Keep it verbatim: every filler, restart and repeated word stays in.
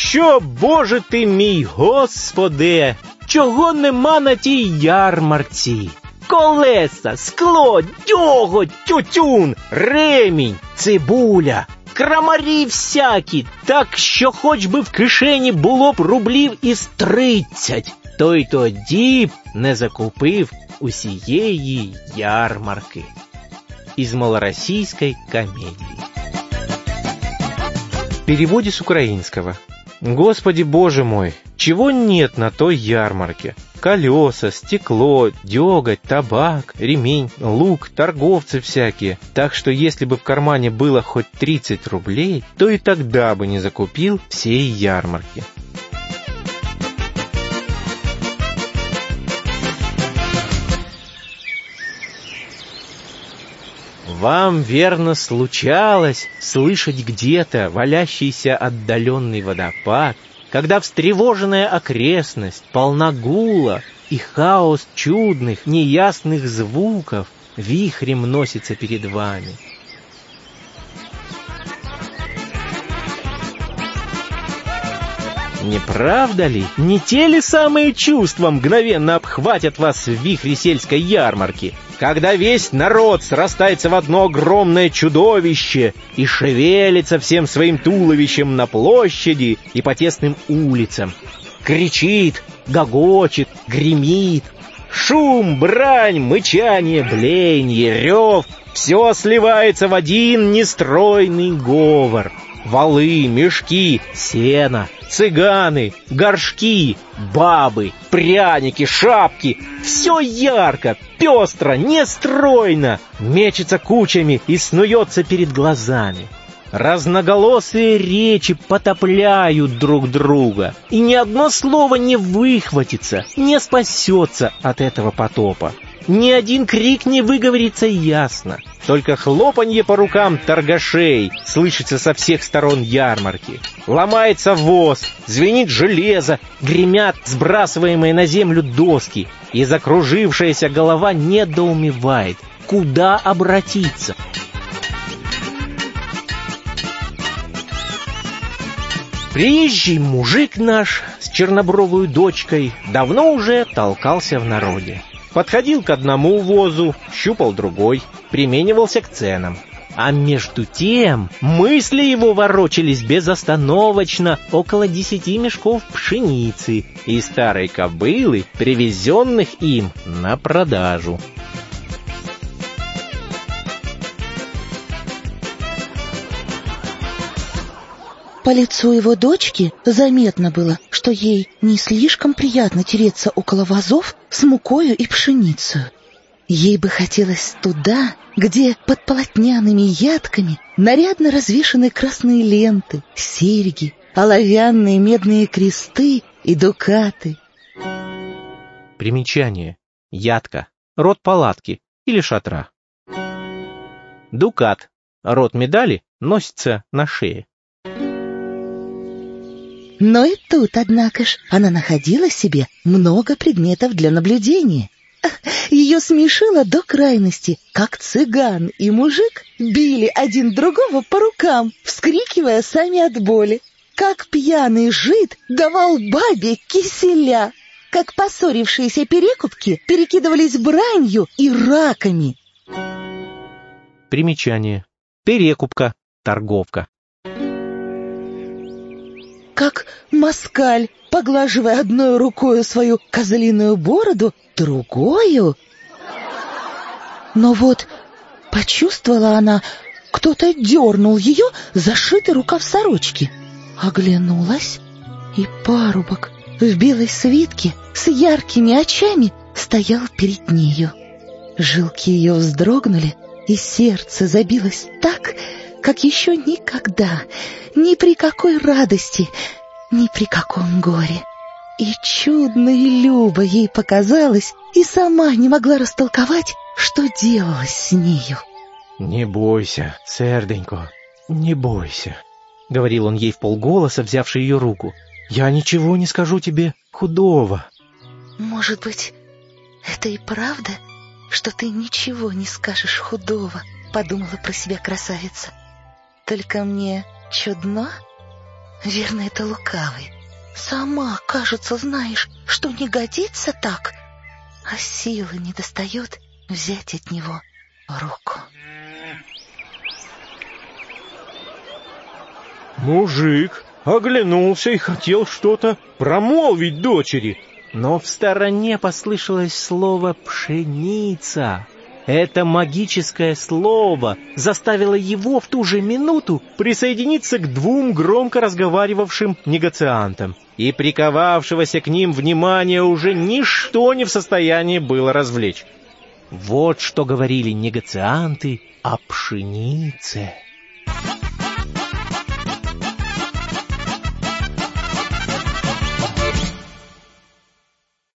що, Боже ти мій, Господи, чого нема на тій ярмарці? Колеса, скло, дьоготь, тютюн, ремінь, цибуля, крамарі всякі, так що хоч би в кишені було б рублів із тридцять, то й тоді б не закупив усієї ярмарки. Из малороссийской комедии. В переводе с украинского. Господи Боже мой, чего нет на той ярмарке? Колеса, стекло, деготь, табак, ремень, лук, торговцы всякие. Так что если бы в кармане было хоть тридцать рублей, то и тогда бы не закупил всей ярмарки. Вам, верно, случалось слышать где-то валящийся отдаленный водопад, когда встревоженная окрестность полна гула и хаос чудных, неясных звуков вихрем носится перед вами. Не правда ли? Не те ли самые чувства мгновенно обхватят вас в вихре сельской ярмарки, когда весь народ срастается в одно огромное чудовище и шевелится всем своим туловищем на площади и по тесным улицам, кричит, гогочет, гремит, шум, брань, мычание, блеяние, рев — все сливается в один нестройный говор. Валы, мешки, сено, цыганы, горшки, бабы, пряники, шапки — все ярко, пестро, нестройно, мечется кучами и снуется перед глазами. Разноголосые речи потопляют друг друга, и ни одно слово не выхватится, не спасется от этого потопа. Ни один крик не выговорится ясно, только хлопанье по рукам торгашей слышится со всех сторон ярмарки. Ломается воз, звенит железо, гремят сбрасываемые на землю доски, и закружившаяся голова недоумевает, куда обратиться. Приезжий мужик наш с чернобровой дочкой давно уже толкался в народе. Подходил к одному возу, щупал другой, применивался к ценам. А между тем мысли его ворочались безостановочно около десяти мешков пшеницы и старой кобылы, привезенных им на продажу. По лицу его дочки заметно было, что ей не слишком приятно тереться около вазов с мукою и пшеницей. Ей бы хотелось туда, где под полотняными ядками нарядно развешаны красные ленты, серьги, оловянные медные кресты и дукаты. Примечание. Ядка. Род палатки или шатра. Дукат. Род медали носится на шее. Но и тут, однако ж, она находила себе много предметов для наблюдения. Ее смешило до крайности, как цыган и мужик били один другого по рукам, вскрикивая сами от боли. Как пьяный жид давал бабе киселя. Как поссорившиеся перекупки перекидывались бранью и раками. Примечание. Перекупка. Торговка. Как москаль, поглаживая одной рукою свою козлиную бороду, другою. Но вот почувствовала она, кто-то дернул ее за шитый рукав сорочки. Оглянулась, и парубок в белой свитке с яркими очами стоял перед нею. Жилки ее вздрогнули, и сердце забилось так, как еще никогда, ни при какой радости, ни при каком горе. И чудно и любо ей показалось, и сама не могла растолковать, что делалось с нею. «Не бойся, серденько, не бойся», — говорил он ей вполголоса, взявший ее руку. «Я ничего не скажу тебе худого». «Может быть, это и правда, что ты ничего не скажешь худого?» — подумала про себя красавица. «Только мне чудно, Верно, это лукавый. Сама, кажется, знаешь, что не годится так, а силы не достает взять от него руку. Мужик оглянулся и хотел что-то промолвить дочери, но в стороне послышалось слово «пшеница». Это магическое слово заставило его в ту же минуту присоединиться к двум громко разговаривавшим негациантам, и приковавшегося к ним внимание уже ничто не в состоянии было развлечь. Вот что говорили негацианты о пшенице.